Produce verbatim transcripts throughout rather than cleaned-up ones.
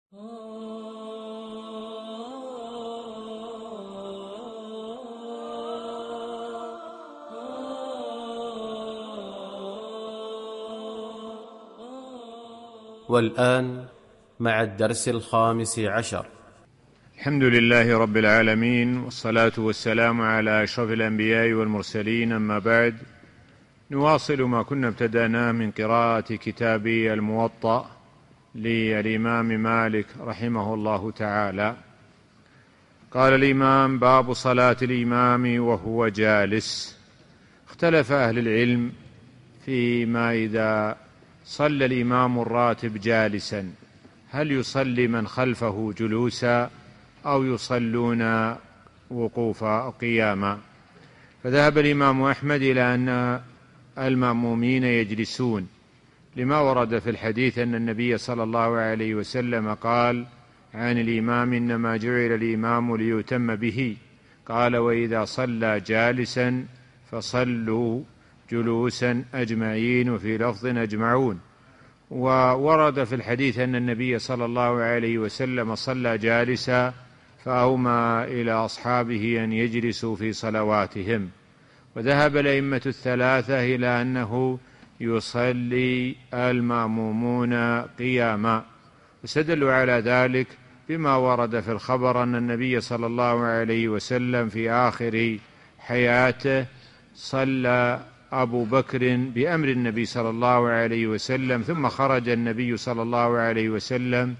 والآن مع الدرس الخامس عشر. الحمد لله رب العالمين، والصلاة والسلام على أشرف الأنبياء والمرسلين، أما بعد، نواصل ما كنا ابتدأناه من قراءة كتاب الموطأ للإمام مالك رحمه الله تعالى. قال الإمام: باب صلاة الإمام وهو جالس. اختلف أهل العلم فيما إذا صلى الإمام الراتب جالسا، هل يصلي من خلفه جلوسا أو يصلون وقوفا قياما؟ فذهب الإمام أحمد إلى أن المأمومين يجلسون، لما ورد في الحديث أن النبي صلى الله عليه وسلم قال عن الإمام: إنما جعل الإمام ليؤتم به، قال: وإذا صلى جالسا فصلوا جلوسا أجمعين، وفي لفظ أجمعون. وورد في الحديث أن النبي صلى الله عليه وسلم صلى جالسا، فأومى إلى أصحابه أن يجلسوا في صلواتهم. وذهب الأئمة الثلاثة إلى أنه يصلي المأمومون قياما، واستدلوا على ذلك بما ورد في الخبر أن النبي صلى الله عليه وسلم في آخر حياته صلى أبو بكر بأمر النبي صلى الله عليه وسلم، ثم خرج النبي صلى الله عليه وسلم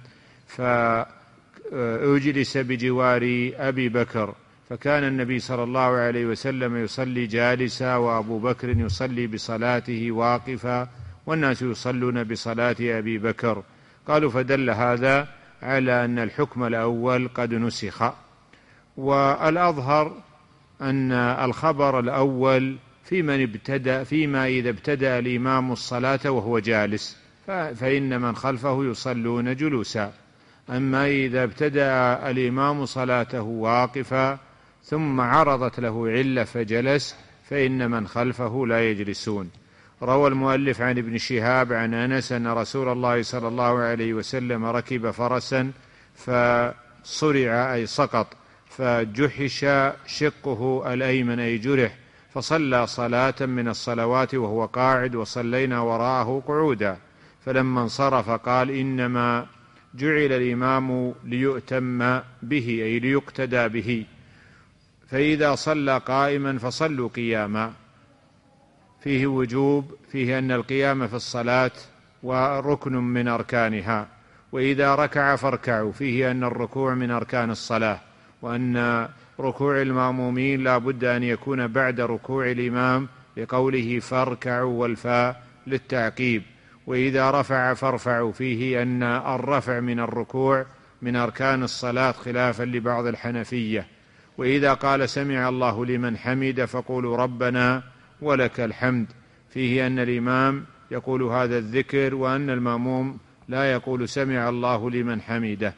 فأجلس بجوار أبي بكر، فكان النبي صلى الله عليه وسلم يصلي جالسا، وأبو بكر يصلي بصلاته واقفا، والناس يصلون بصلاة أبي بكر. قالوا: فدل هذا على أن الحكم الأول قد نسخ. والأظهر أن الخبر الأول في من ابتدأ فيما إذا ابتدأ الإمام الصلاة وهو جالس، فإن من خلفه يصلون جلوسا. أما إذا ابتدأ الإمام صلاته واقفا ثم عرضت له علة فجلس، فإن من خلفه لا يجلسون. روى المؤلف عن ابن شهاب عن أنس أن رسول الله صلى الله عليه وسلم ركب فرسا فصرع أي سقط، فجحش شقه الأيمن أي جرح، فصلى صلاة من الصلوات وهو قاعد، وصلينا وراءه قعودا. فلما انصرف قال: إنما جعل الإمام ليؤتم به، أي ليقتدى به، فإذا صلى قائما فصلوا قياما. فيه وجوب، فيه أن القيام في الصلاة وركن من أركانها. وإذا ركع فاركعوا، فيه أن الركوع من أركان الصلاة، وأن ركوع المأمومين لا بد أن يكون بعد ركوع الإمام، لقوله فاركعوا والفاء للتعقيب. وإذا رفع فارفعوا، فيه أن الرفع من الركوع من أركان الصلاة خلافا لبعض الحنفية. وإذا قال سمع الله لمن حمد فقولوا ربنا ولك الحمد، فيه أن الإمام يقول هذا الذكر، وأن المأموم لا يقول سمع الله لمن حمده.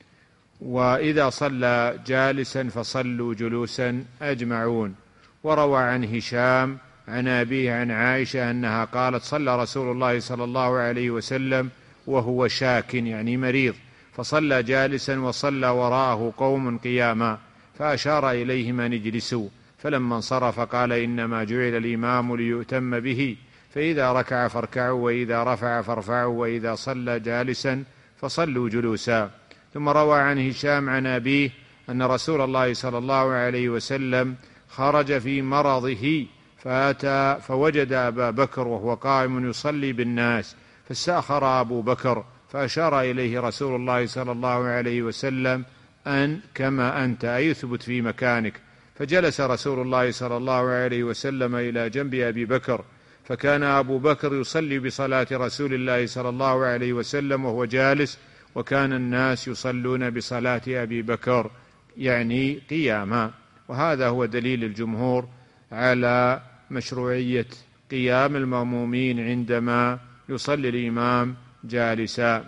وإذا صلى جالسا فصلوا جلوسا أجمعون. وروى عن هشام عن أبيه عن عائشة أنها قالت: صلى رسول الله صلى الله عليه وسلم وهو شاك، يعني مريض، فصلى جالسا وصلى وراءه قوم قياما، فأشار إليهم أن اجلسوا، فلما انصرف قال: إنما جعل الإمام ليؤتم به، فإذا ركع فاركعوا، وإذا رفع فارفعوا، وإذا صلى جالسا فصلوا جلوسا. ثم روى عن هشام عن أبيه أن رسول الله صلى الله عليه وسلم خرج في مرضه فأتى فوجد أبا بكر وهو قائم يصلي بالناس، فاستأخر أبو بكر، فأشار إليه رسول الله صلى الله عليه وسلم أن كما أنت، أي اثبت في مكانك. فجلس رسول الله صلى الله عليه وسلم إلى جنب أبي بكر، فكان أبو بكر يصلي بصلاة رسول الله صلى الله عليه وسلم وهو جالس، وكان الناس يصلون بصلاة أبي بكر، يعني قياما. وهذا هو دليل الجمهور على مشروعية قيام المأمومين عندما يصلي الإمام جالسا.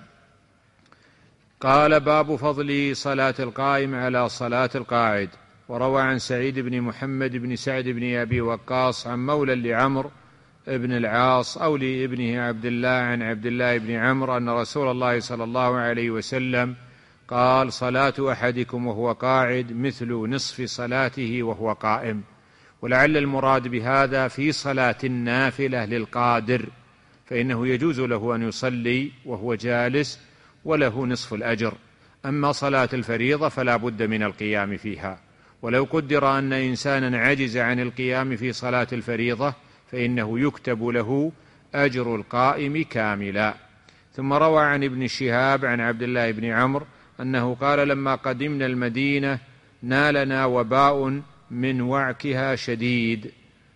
قال: باب فضل صلاة القائم على صلاة القاعد. وروى عن سعيد بن محمد بن سعد بن أبي وقاص عن مولى لعمرو ابن العاص أو لابنه عبد الله عن عبد الله بن عمرو أن رسول الله صلى الله عليه وسلم قال: صلاة أحدكم وهو قاعد مثل نصف صلاته وهو قائم. ولعل المراد بهذا في صلاة النافلة للقادر، فإنه يجوز له أن يصلي وهو جالس وله نصف الأجر. أما صلاة الفريضة فلا بد من القيام فيها، ولو قدر أن إنسانا عجز عن القيام في صلاة الفريضة فإنه يكتب له أجر القائم كاملا. ثم روى عن ابن شهاب عن عبد الله بن عمرو أنه قال: لما قدمنا المدينة نالنا وباء من وعكها شديد،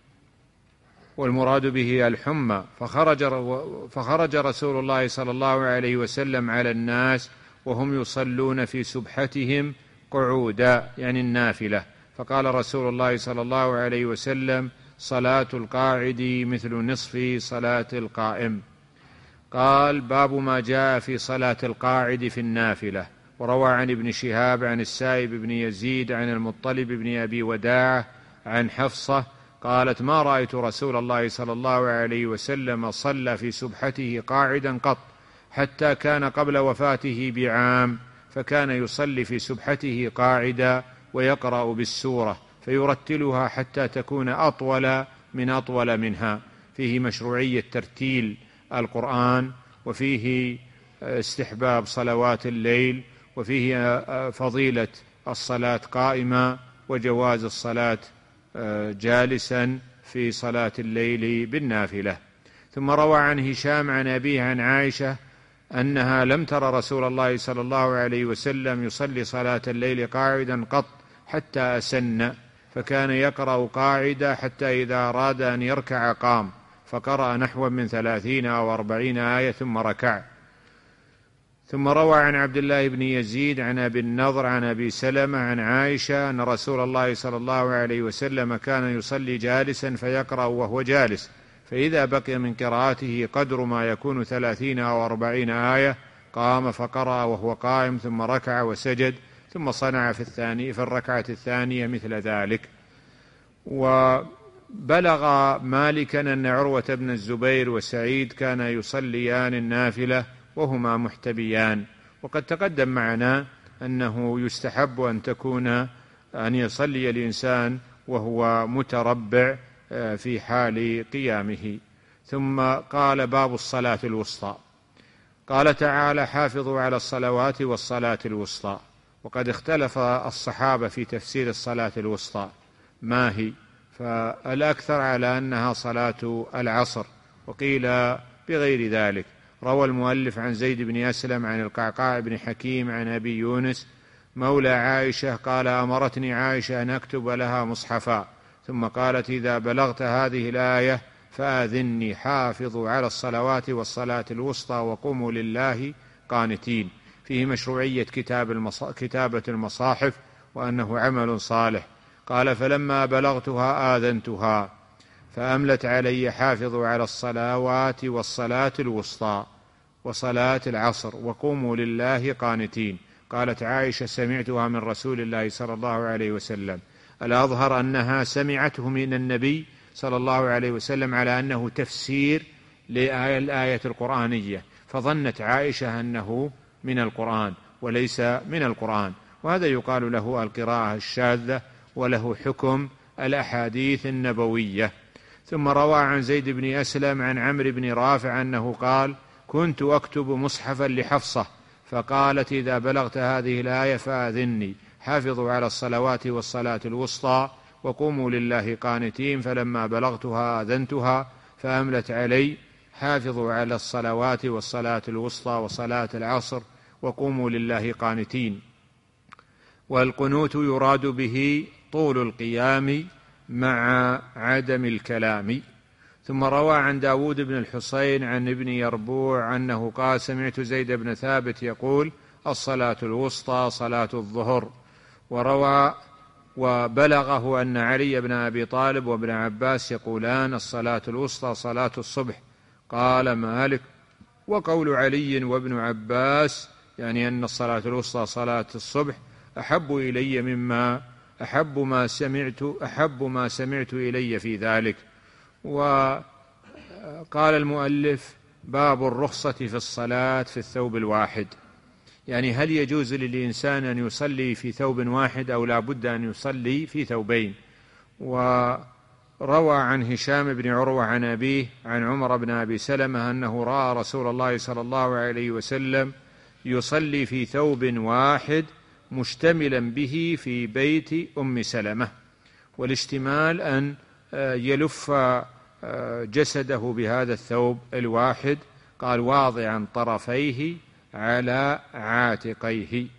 والمراد به الحمى، فخرج, فخرج رسول الله صلى الله عليه وسلم على الناس وهم يصلون في سبحتهم قعودا، يعني النافلة، فقال رسول الله صلى الله عليه وسلم: صلاة القاعد مثل نصف صلاة القائم. قال: باب ما جاء في صلاة القاعد في النافلة. وروى عن ابن شهاب عن السائب بن يزيد عن المطلب بن أبي وداعة عن حفصة قالت: ما رأيت رسول الله صلى الله عليه وسلم صلى في سبحته قاعدا قط، حتى كان قبل وفاته بعام، فكان يصلي في سبحته قاعدا ويقرأ بالسورة فيرتلها حتى تكون أطول من أطول منها. فيه مشروعية ترتيل القرآن، وفيه استحباب صلوات الليل، وفيه فضيلة الصلاة قائمة وجواز الصلاة جالسا في صلاة الليل بالنافلة. ثم روى عن هشام عن أبيه عن عائشة أنها لم تر رسول الله صلى الله عليه وسلم يصلي صلاة الليل قاعدا قط حتى أسن، فكان يقرأ قاعدا حتى إذا أراد أن يركع قام، فقرأ نحو من ثلاثين أو أربعين آية ثم ركع. ثم روى عن عبد الله بن يزيد عن أبي النضر عن أبي سلمة عن عائشة أن رسول الله صلى الله عليه وسلم كان يصلي جالسا فيقرأ وهو جالس، فإذا بقي من قراءته قدر ما يكون ثلاثين أو أربعين آية قام فقرأ وهو قائم، ثم ركع وسجد، ثم صنع في الثاني في الركعة الثانية مثل ذلك. وبلغ مالكا أن عروة بن الزبير وسعيد كانا يصليان النافلة وهما محتبيان. وقد تقدم معنا أنه يستحب أن تكون أن يصلي الإنسان وهو متربع في حال قيامه. ثم قال: باب الصلاة الوسطى. قال تعالى: حافظوا على الصلوات والصلاة الوسطى. وقد اختلف الصحابة في تفسير الصلاة الوسطى ما هي، فالأكثر على أنها صلاة العصر، وقيل بغير ذلك. روى المؤلف عن زيد بن أسلم عن القعقاع بن حكيم عن أبي يونس مولى عائشة قال: أمرتني عائشة أن أكتب لها مصحفا، ثم قالت: إذا بلغت هذه الآية فآذني، حافظوا على الصلوات والصلاة الوسطى وقوموا لله قانتين. فيه مشروعية كتاب المص... كتابة المصاحف، وأنه عمل صالح. قال: فلما بلغتها آذنتها فأملت علي: حافظوا على الصلوات والصلاة الوسطى وصلاة العصر وقوموا لله قانتين. قالت عائشة: سمعتها من رسول الله صلى الله عليه وسلم. الأظهر أنها سمعته من النبي صلى الله عليه وسلم على أنه تفسير للآية القرآنية، فظنت عائشة أنه من القرآن وليس من القرآن، وهذا يقال له القراءة الشاذة، وله حكم الأحاديث النبوية. ثم روى عن زيد بن أسلم عن عمرو بن رافع أنه قال: كنت أكتب مصحفا لحفصة، فقالت: إذا بلغت هذه الآية فآذني، حافظوا على الصلوات والصلاة الوسطى وقوموا لله قانتين. فلما بلغتها آذنتها فأملت علي: حافظوا على الصلوات والصلاة الوسطى وصلاة العصر وقوموا لله قانتين. والقنوت يراد به طول القيام مع عدم الكلام. ثم روى عن داود بن الحصين عن ابن يربوع أنه قال: سمعت زيد بن ثابت يقول: الصلاة الوسطى صلاة الظهر. وروى وبلغه أن علي بن أبي طالب وابن عباس يقولان: الصلاة الوسطى صلاة الصبح. قال مالك: وقول علي وابن عباس يعني أن الصلاة الوسطى صلاة الصبح أحب إلي مما أحب ما سمعت أحب ما سمعت إلي في ذلك. وقال المؤلف: باب الرخصة في الصلاة في الثوب الواحد، يعني هل يجوز للإنسان أن يصلي في ثوب واحد أو لا بد أن يصلي في ثوبين؟ وروى عن هشام بن عروة عن أبيه عن عمر بن أبي سلمة أنه رأى رسول الله صلى الله عليه وسلم يصلي في ثوب واحد مشتملا به في بيت أم سلمة، والاشتمال أن يلف جسده بهذا الثوب الواحد، قال واضعا طرفيه على عاتقيه.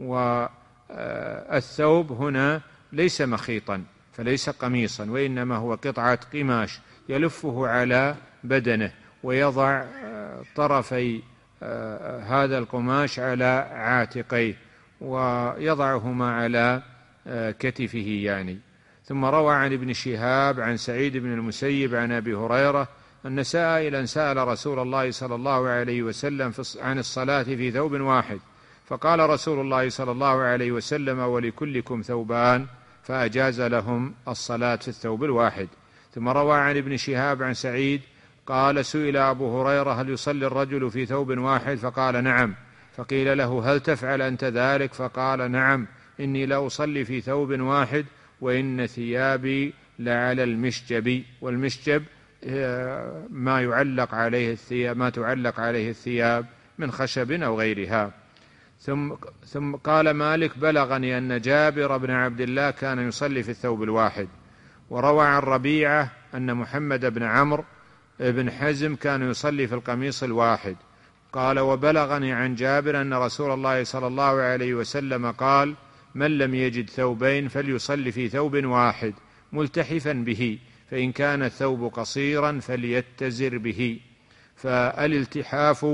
والثوب هنا ليس مخيطا فليس قميصا، وإنما هو قطعة قماش يلفه على بدنه ويضع طرفي هذا القماش على عاتقيه ويضعهما على كتفه يعني. ثم روى عن ابن شهاب عن سعيد بن المسيب عن أبي هريرة أن سائلا سأل رسول الله صلى الله عليه وسلم عن الصلاة في ثوب واحد، فقال رسول الله صلى الله عليه وسلم ولكلكم ثوبان، فأجاز لهم الصلاة في الثوب الواحد. ثم روى عن ابن شهاب عن سعيد قال سئل أبو هريرة هل يصلي الرجل في ثوب واحد؟ فقال نعم. فقيل له هل تفعل أنت ذلك؟ فقال نعم إني لا أصلي في ثوب واحد وإن ثيابي لعلى المشجب، والمشجب ما يعلق عليه الثياب ما تعلق عليه الثياب من خشب أو غيرها. ثم ثم قال مالك بلغني أن جابر بن عبد الله كان يصلي في الثوب الواحد. وروى عن ربيعة أن محمد بن عمرو بن حزم كان يصلي في القميص الواحد. قال وبلغني عن جابر أن رسول الله صلى الله عليه وسلم قال من لم يجد ثوبين فليصلي في ثوب واحد ملتحفا به، فإن كان الثوب قصيرا فليتزر به. فالالتحاف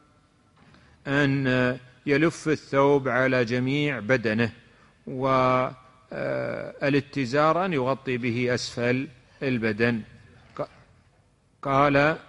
أن يلف الثوب على جميع بدنه، والاتزار أن يغطي به أسفل البدن. قال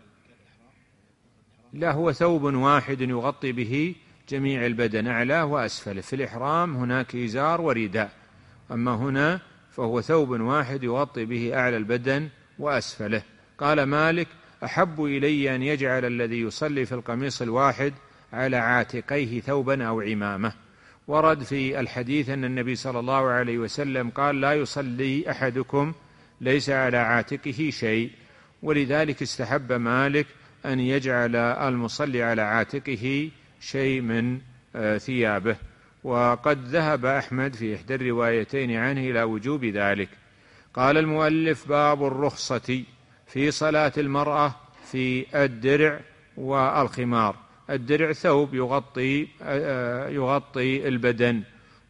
لا، هو ثوب واحد يغطي به جميع البدن أعلاه وأسفله. في الإحرام هناك إزار ورداء، أما هنا فهو ثوب واحد يغطي به أعلى البدن وأسفله. قال مالك أحب إلي أن يجعل الذي يصلي في القميص الواحد على عاتقيه ثوبا أو عمامة. ورد في الحديث أن النبي صلى الله عليه وسلم قال لا يصلي أحدكم ليس على عاتقه شيء، ولذلك استحب مالك أن يجعل المصلي على عاتقه شيء من ثيابه. وقد ذهب أحمد في إحدى الروايتين عنه إلى وجوب ذلك. قال المؤلف باب الرخصة في صلاة المرأة في الدرع والخمار. الدرع ثوب يغطي يغطي البدن،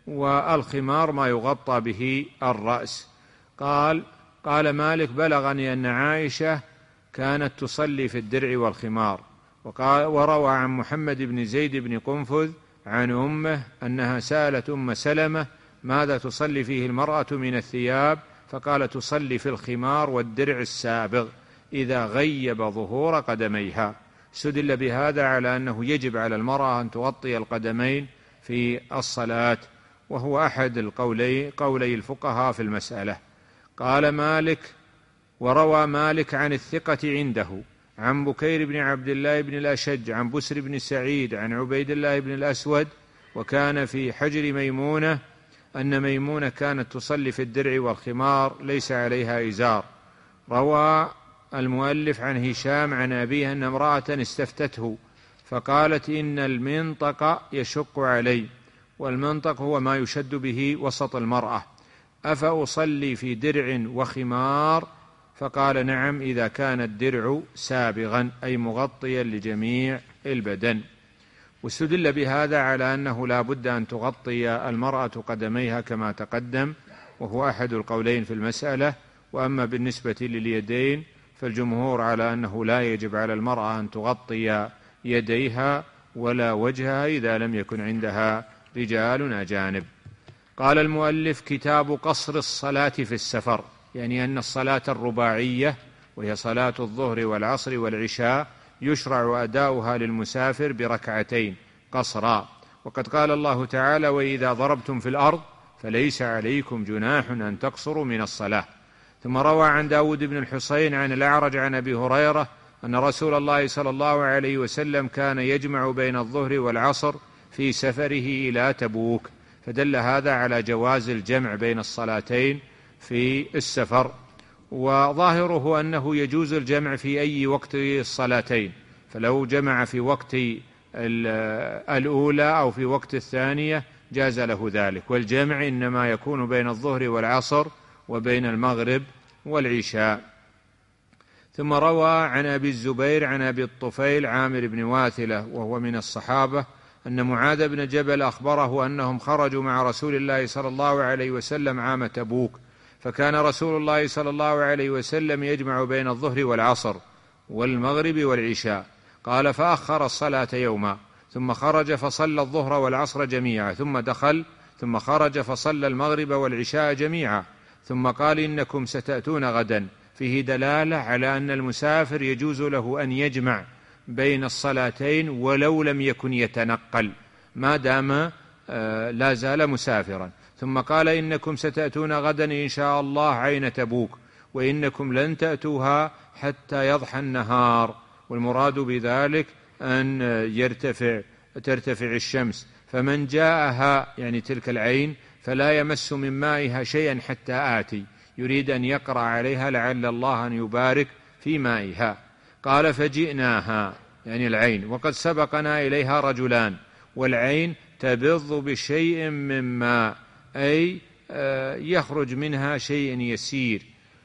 والخمار ما يغطى به الرأس. قال قال مالك بلغني أن عائشة كانت تصلي في الدرع والخمار. وقال وروى عن محمد بن زيد بن قنفذ عن أمه أنها سألت أم سلمة ماذا تصلي فيه المرأة من الثياب؟ فقال تصلي في الخمار والدرع السابغ إذا غيب ظهور قدميها. استدل بهذا على أنه يجب على المرأة أن تغطي القدمين في الصلاة، وهو أحد القولي قولي الفقهاء في المسألة. قال مالك وروى مالك عن الثقة عنده عن بكير بن عبد الله بن الأشج عن بسر بن سعيد عن عبيد الله بن الأسود وكان في حجر ميمونة أن ميمونة كانت تصلي في الدرع والخمار ليس عليها إزار. روى المؤلف عن هشام عن أبيه أن امرأة استفتته فقالت إن المنطق يشق علي، والمنطق هو ما يشد به وسط المرأة، أفأصلي في درع وخمار؟ فقال نعم إذا كان الدرع سابغا أي مغطيا لجميع البدن. واستدل بهذا على أنه لا بد أن تغطي المرأة قدميها كما تقدم، وهو أحد القولين في المسألة. وأما بالنسبة لليدين فالجمهور على أنه لا يجب على المرأة أن تغطي يديها ولا وجهها إذا لم يكن عندها رجال أجانب. قال المؤلف كتاب قصر الصلاة في السفر، يعني أن الصلاة الرباعية وهي صلاة الظهر والعصر والعشاء يشرع أداؤها للمسافر بركعتين قصرا. وقد قال الله تعالى وإذا ضربتم في الأرض فليس عليكم جناح أن تقصروا من الصلاة. ثم روى عن داود بن الحصين عن الأعرج عن أبي هريرة أن رسول الله صلى الله عليه وسلم كان يجمع بين الظهر والعصر في سفره إلى تبوك، فدل هذا على جواز الجمع بين الصلاتين في السفر. وظاهره أنه يجوز الجمع في أي وقت الصلاتين، فلو جمع في وقت الأولى أو في وقت الثانية جاز له ذلك. والجمع إنما يكون بين الظهر والعصر وبين المغرب والعشاء. ثم روى عن أبي الزبير عن أبي الطفيل عامر بن واثلة وهو من الصحابة أن معاذ بن جبل أخبره أنهم خرجوا مع رسول الله صلى الله عليه وسلم عام تبوك، فكان رسول الله صلى الله عليه وسلم يجمع بين الظهر والعصر والمغرب والعشاء. قال فأخر الصلاة يوما، ثم خرج فصلى الظهر والعصر جميعا، ثم دخل ثم خرج فصلى المغرب والعشاء جميعا، ثم قال إنكم ستأتون غدا، فيه دلالة على أن المسافر يجوز له أن يجمع بين الصلاتين ولو لم يكن يتنقل ما دام لا زال مسافرا. ثم قال إنكم ستأتون غدا إن شاء الله عين تبوك، وإنكم لن تأتوها حتى يضحى النهار، والمراد بذلك أن يرتفع ترتفع الشمس، فمن جاءها يعني تلك العين فلا يمس من مائها شيئا حتى آتي، يريد أن يقرأ عليها لعل الله أن يبارك في مائها. قال فجئناها يعني العين، وقد سبقنا إليها رجلان، والعين تبض بشيء من ماء أي يخرج منها شيء يسير،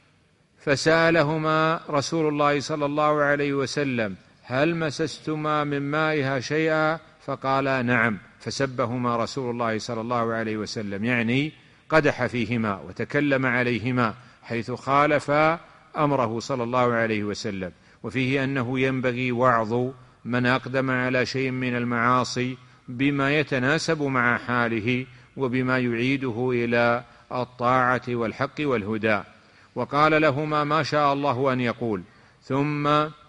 فسألهما رسول الله صلى الله عليه وسلم هل مسستما من مائها شيئا؟ فقالا نعم، فسبهما رسول الله صلى الله عليه وسلم، يعني قدح فيهما وتكلم عليهما حيث خالف أمره صلى الله عليه وسلم. وفيه أنه ينبغي وعظ من أقدم على شيء من المعاصي بما يتناسب مع حاله وبما يعيده إلى الطاعة والحق والهدى. وقال لهما ما شاء الله أن يقول، ثم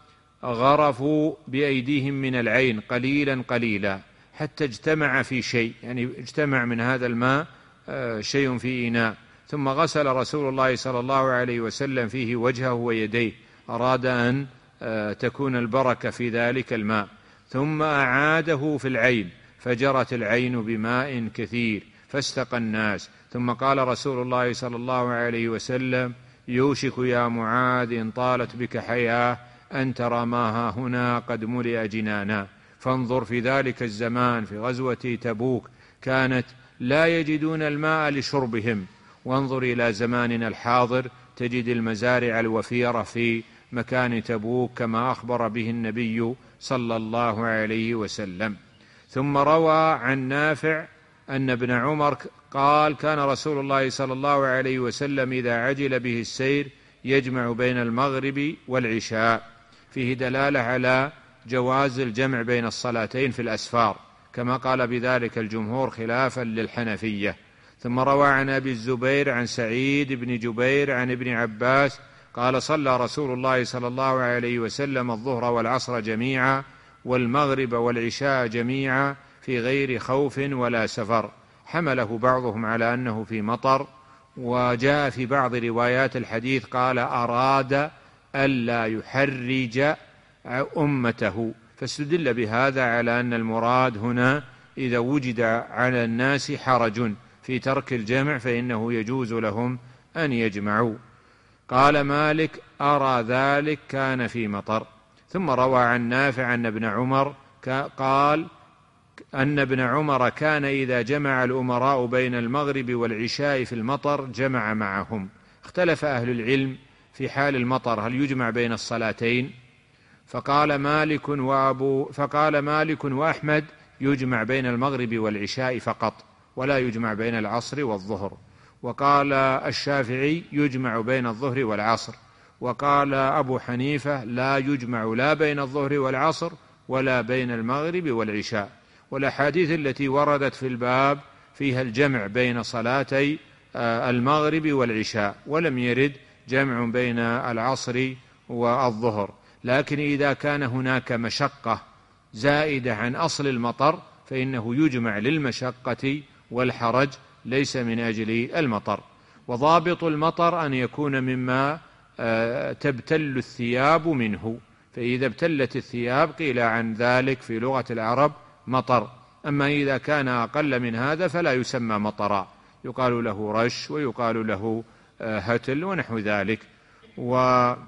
غرفوا بأيديهم من العين قليلا قليلا حتى اجتمع في شيء، يعني اجتمع من هذا الماء شيء في إناء، ثم غسل رسول الله صلى الله عليه وسلم فيه وجهه ويديه، أراد أن تكون البركة في ذلك الماء، ثم أعاده في العين فجرت العين بماء كثير فاستقى الناس. ثم قال رسول الله صلى الله عليه وسلم يوشك يا معاذ إن طالت بك حياة أن ترى ما ها هنا قد ملئ جنانا. فانظر في ذلك الزمان في غزوة تبوك كانت لا يجدون الماء لشربهم، وانظر إلى زماننا الحاضر تجد المزارع الوفيرة في مكان تبوك كما أخبر به النبي صلى الله عليه وسلم. ثم روى عن نافع أن ابن عمر قال كان رسول الله صلى الله عليه وسلم إذا عجل به السير يجمع بين المغرب والعشاء، فيه دلالة على جواز الجمع بين الصلاتين في الأسفار، كما قال بذلك الجمهور خلافا للحنفية. ثم روى عن أبي الزبير عن سعيد بن جبير عن ابن عباس قال صلى رسول الله صلى الله عليه وسلم الظهر والعصر جميعا والمغرب والعشاء جميعا في غير خوف ولا سفر، حمله بعضهم على أنه في مطر، وجاء في بعض روايات الحديث قال أراد ألا يحرج أمته، فاستدل بهذا على أن المراد هنا إذا وجد على الناس حرج في ترك الجمع فإنه يجوز لهم أن يجمعوا. قال مالك أرى ذلك كان في مطر. ثم روى عن نافع أن ابن عمر قال أن ابن عمر كان إذا جمع الأمراء بين المغرب والعشاء في المطر جمع معهم. اختلف أهل العلم في حال المطر هل يجمع بين الصلاتين؟ فقال مالك وأبو فقال مالك وأحمد يجمع بين المغرب والعشاء فقط ولا يجمع بين العصر والظهر. وقال الشافعي يجمع بين الظهر والعصر. وقال أبو حنيفة لا يجمع لا بين الظهر والعصر ولا بين المغرب والعشاء. والأحاديث التي وردت في الباب فيها الجمع بين صلاتي المغرب والعشاء، ولم يرد جمع بين العصر والظهر. لكن إذا كان هناك مشقة زائدة عن أصل المطر فإنه يجمع للمشقة والحرج ليس من أجل المطر. وضابط المطر أن يكون مما تبتل الثياب منه، فإذا ابتلت الثياب قيل عن ذلك في لغة العرب مطر، أما إذا كان أقل من هذا فلا يسمى مطرا، يقال له رش ويقال له هتل ونحو ذلك. وفي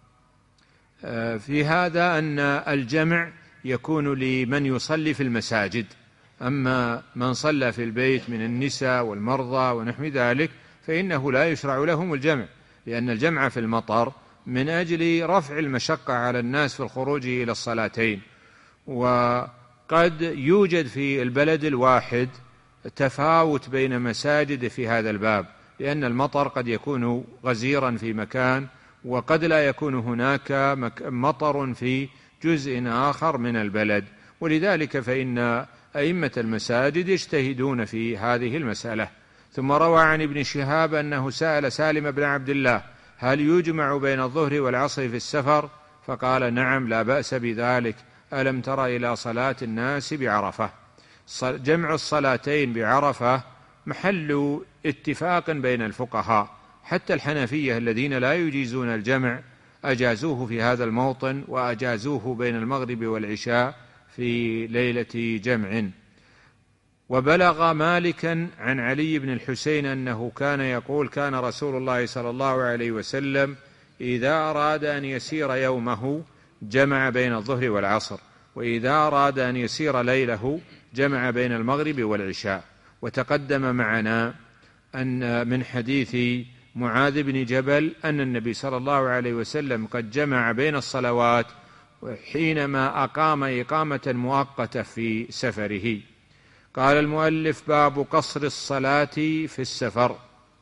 هذا أن الجمع يكون لمن يصلي في المساجد، أما من صلى في البيت من النساء والمرضى ونحو ذلك فإنه لا يشرع لهم الجمع، لأن الجمع في المطر من أجل رفع المشقة على الناس في الخروج إلى الصلاتين. وقد يوجد في البلد الواحد تفاوت بين مساجد في هذا الباب، لأن المطر قد يكون غزيرا في مكان وقد لا يكون هناك مطر في جزء آخر من البلد، ولذلك فإن أئمة المساجد يجتهدون في هذه المسألة. ثم روى عن ابن شهاب أنه سأل سالم بن عبد الله: هل يجمع بين الظهر والعصر في السفر؟ فقال: نعم، لا بأس بذلك. ألم تر إلى صلاة الناس بعرفة؟ جمع الصلاتين بعرفة محل اتفاق بين الفقهاء، حتى الحنفية الذين لا يجيزون الجمع أجازوه في هذا الموطن، وأجازوه بين المغرب والعشاء في ليلة جمع. وبلغ مالكا عن علي بن الحسين أنه كان يقول: كان رسول الله صلى الله عليه وسلم إذا أراد أن يسير يومه جمع بين الظهر والعصر، وإذا أراد أن يسير ليله جمع بين المغرب والعشاء. وتقدم معنا أن من حديث معاذ بن جبل أن النبي صلى الله عليه وسلم قد جمع بين الصلوات حينما أقام إقامة مؤقتة في سفره. قال المؤلف: باب قصر الصلاة في السفر.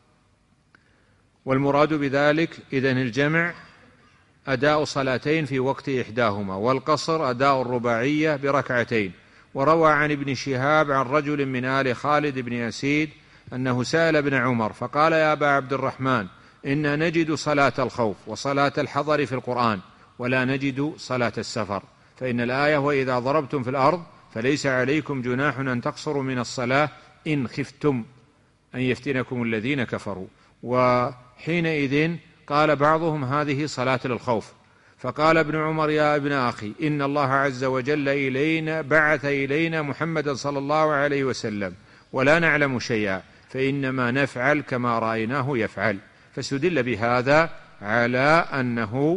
والمراد بذلك إذن الجمع أداء صلاتين في وقت إحداهما، والقصر أداء الرباعية بركعتين. وروى عن ابن شهاب عن رجل من آل خالد بن يسيد أنه سأل ابن عمر فقال: يا أبا عبد الرحمن، إنا نجد صلاة الخوف وصلاة الحضر في القرآن، ولا نجد صلاة السفر، فإن الآية: وإذا ضربتم في الأرض فليس عليكم جناح أن تقصروا من الصلاة إن خفتم أن يفتنكم الذين كفروا. وحينئذ قال بعضهم: هذه صلاة للخوف. فقال ابن عمر: يا ابن أخي، إن الله عز وجل إلينا بعث إلينا محمدا صلى الله عليه وسلم ولا نعلم شيئا، فإنما نفعل كما رأيناه يفعل. فاستدل بهذا على أنه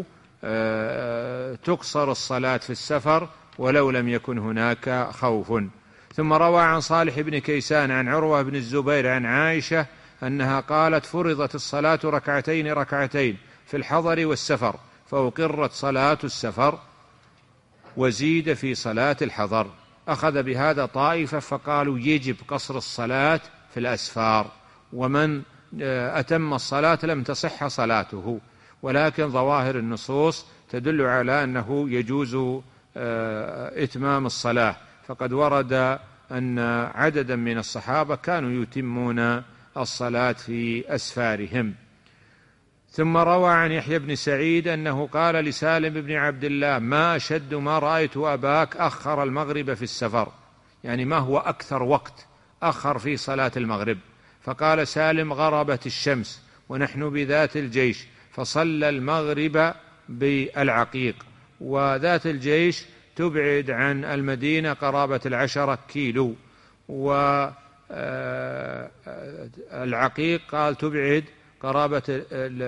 تقصر الصلاة في السفر ولو لم يكن هناك خوف. ثم روى عن صالح بن كيسان عن عروة بن الزبير عن عائشة أنها قالت: فرضت الصلاة ركعتين ركعتين في الحضر والسفر، فأقرت صلاة السفر وزيد في صلاة الحضر. أخذ بهذا طائفة فقالوا يجب قصر الصلاة في الأسفار، ومن أتم الصلاة لم تصح صلاته، ولكن ظواهر النصوص تدل على أنه يجوز إتمام الصلاة، فقد ورد أن عددا من الصحابة كانوا يتمون الصلاة في أسفارهم. ثم روى عن يحيى بن سعيد أنه قال لسالم بن عبد الله: ما أشد ما رأيت أباك أخر المغرب في السفر، يعني ما هو أكثر وقت أخر في صلاة المغرب؟ فقال سالم: غربت الشمس ونحن بذات الجيش، فصلى المغرب بالعقيق، وذات الجيش تبعد عن المدينة قرابة العشرة كيلو، والعقيق قال تبعد قرابة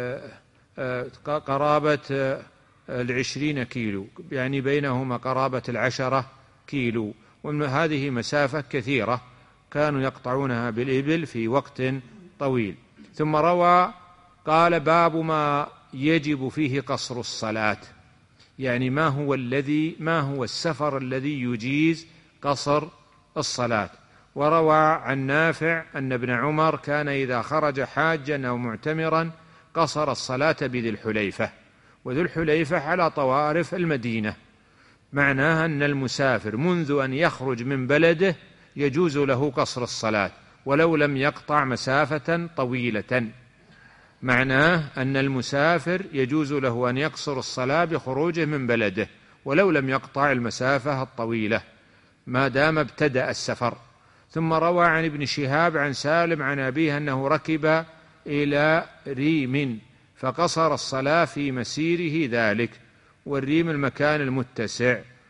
قرابة العشرين كيلو، يعني بينهما قرابة العشرة كيلو، وهذه مسافة كثيرة كانوا يقطعونها بالإبل في وقت طويل. ثم روى قال: باب ما يجب فيه قصر الصلاة، يعني ما هو الذي ما هو السفر الذي يجيز قصر الصلاة. وروى عن نافع أن ابن عمر كان إذا خرج حاجا أو معتمرا قصر الصلاة بذي الحليفة، وذو الحليفة على طوارف المدينة، معناها أن المسافر منذ أن يخرج من بلده يجوز له قصر الصلاة ولو لم يقطع مسافة طويلة. معناه أن المسافر يجوز له أن يقصر الصلاة بخروجه من بلده ولو لم يقطع المسافة الطويلة ما دام ابتدأ السفر. ثم روى عن ابن شهاب عن سالم عن أبيه أنه ركب إلى ريم فقصر الصلاة في مسيره ذلك، والريم المكان المتسع.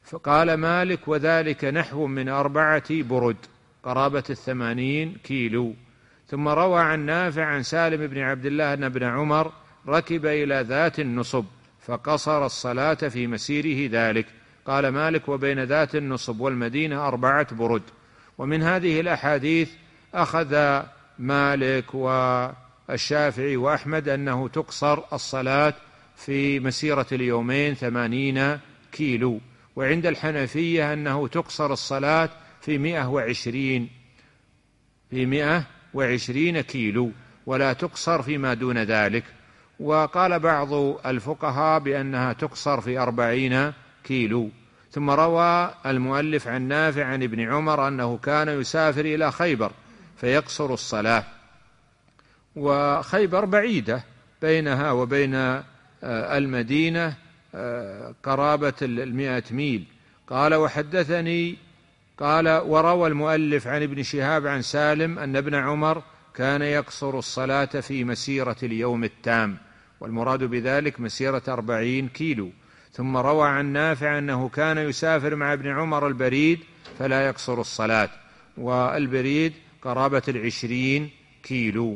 فقال مالك: وذلك نحو من أربعة برد، قرابة الثمانين كيلو. ثم روى عن نافع عن سالم بن عبد الله أن ابن عمر ركب إلى ذات النصب فقصر الصلاة في مسيره ذلك. قال مالك: وبين ذات النصب والمدينة أربعة برد. ومن هذه الأحاديث أخذ مالك والشافعي وأحمد أنه تقصر الصلاة في مسيرة اليومين ثمانين كيلو، وعند الحنفية أنه تقصر الصلاة في مئة وعشرين في مئة وعشرين كيلو ولا تقصر فيما دون ذلك. وقال بعض الفقهاء بأنها تقصر في أربعين كيلو. ثم روى المؤلف عن نافع عن ابن عمر أنه كان يسافر إلى خيبر فيقصر الصلاة، وخيبر بعيدة بينها وبين المدينة قرابة المئة ميل. قال: وحدثني قال وروى المؤلف عن ابن شهاب عن سالم أن ابن عمر كان يقصر الصلاة في مسيرة اليوم التام، والمراد بذلك مسيرة أربعين كيلو. ثم روى عن نافع أنه كان يسافر مع ابن عمر البريد فلا يقصر الصلاة، والبريد قرابة العشرين كيلو.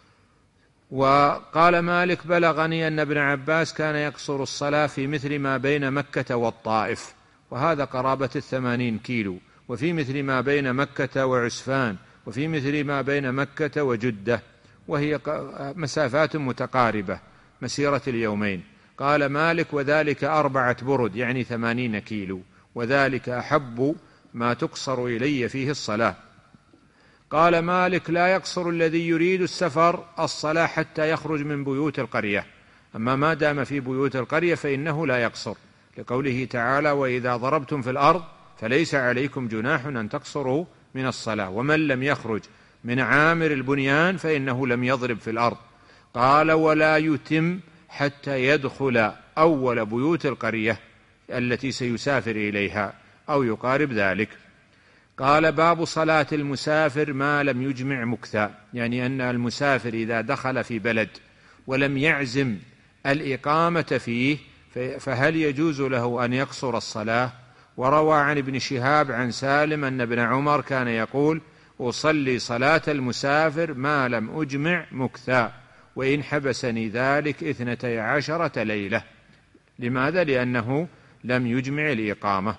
وقال مالك: بلغني أن ابن عباس كان يقصر الصلاة في مثل ما بين مكة والطائف، وهذا قرابة الثمانين كيلو، وفي مثل ما بين مكة وعسفان، وفي مثل ما بين مكة وجدة، وهي مسافات متقاربة مسيرة اليومين. قال مالك: وذلك أربعة برد، يعني ثمانين كيلو، وذلك أحب ما تقصر إلي فيه الصلاة. قال مالك: لا يقصر الذي يريد السفر الصلاة حتى يخرج من بيوت القرية، أما ما دام في بيوت القرية فإنه لا يقصر، لقوله تعالى: وإذا ضربتم في الأرض فليس عليكم جناح أن تقصروا من الصلاة، ومن لم يخرج من عامر البنيان فإنه لم يضرب في الأرض. قال: ولا يتم حتى يدخل أول بيوت القرية التي سيسافر إليها أو يقارب ذلك. قال: باب صلاة المسافر ما لم يجمع مكثا، يعني أن المسافر إذا دخل في بلد ولم يعزم الإقامة فيه فهل يجوز له أن يقصر الصلاة؟ وروى عن ابن شهاب عن سالم أن ابن عمر كان يقول: أصلي صلاة المسافر ما لم أجمع مكثا، وإن حبسني ذلك اثنتي عشرة ليلة. لماذا؟ لأنه لم يجمع الإقامة.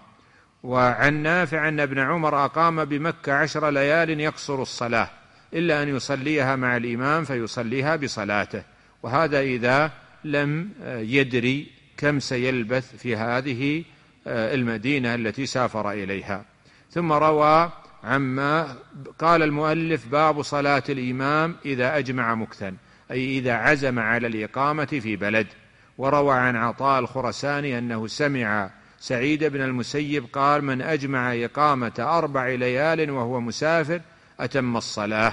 وعن نافع أن ابن عمر أقام بمكة عشر ليال يقصر الصلاة إلا أن يصليها مع الإمام فيصليها بصلاته، وهذا إذا لم يدري كم سيلبث في هذه المدينة التي سافر إليها. ثم روى عما قال المؤلف: باب صلاة الإمام إذا أجمع مكثا، أي إذا عزم على الإقامة في بلد. وروى عن عطاء الخرساني أنه سمع سعيد بن المسيب قال: من أجمع إقامة أربع ليال وهو مسافر أتم الصلاة.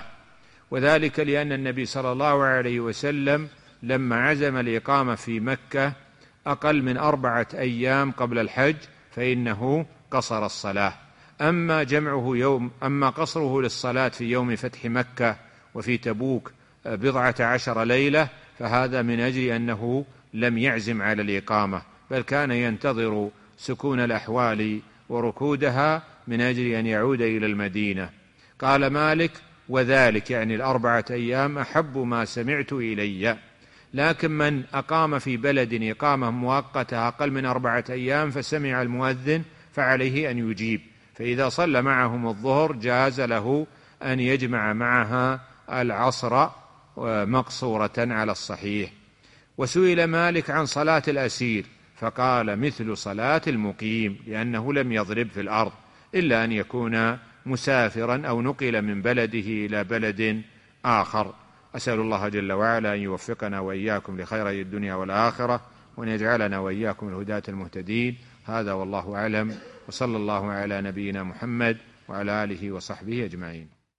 وذلك لأن النبي صلى الله عليه وسلم لما عزم الإقامة في مكة أقل من أربعة أيام قبل الحج فإنه قصر الصلاة. أما جمعه يوم أما قصره للصلاة في يوم فتح مكة وفي تبوك بضعة عشر ليلة فهذا من أجل أنه لم يعزم على الإقامة، بل كان ينتظر سكون الأحوال وركودها من أجل أن يعود إلى المدينة. قال مالك: وذلك يعني الأربعة أيام أحب ما سمعت إلي. لكن من أقام في بلد إقامة مؤقتة أقل من أربعة أيام فسمع المؤذن فعليه أن يجيب، فإذا صلى معهم الظهر جاز له أن يجمع معها العصر مقصورة على الصحيح. وسئل مالك عن صلاة الأسير فقال: مثل صلاة المقيم، لأنه لم يضرب في الأرض إلا أن يكون مسافرا أو نقل من بلده إلى بلد آخر. أسأل الله جل وعلا أن يوفقنا وإياكم لخيري الدنيا والآخرة، وأن يجعلنا وإياكم الهداة المهتدين. هذا والله أعلم، وصلى الله على نبينا محمد وعلى آله وصحبه أجمعين.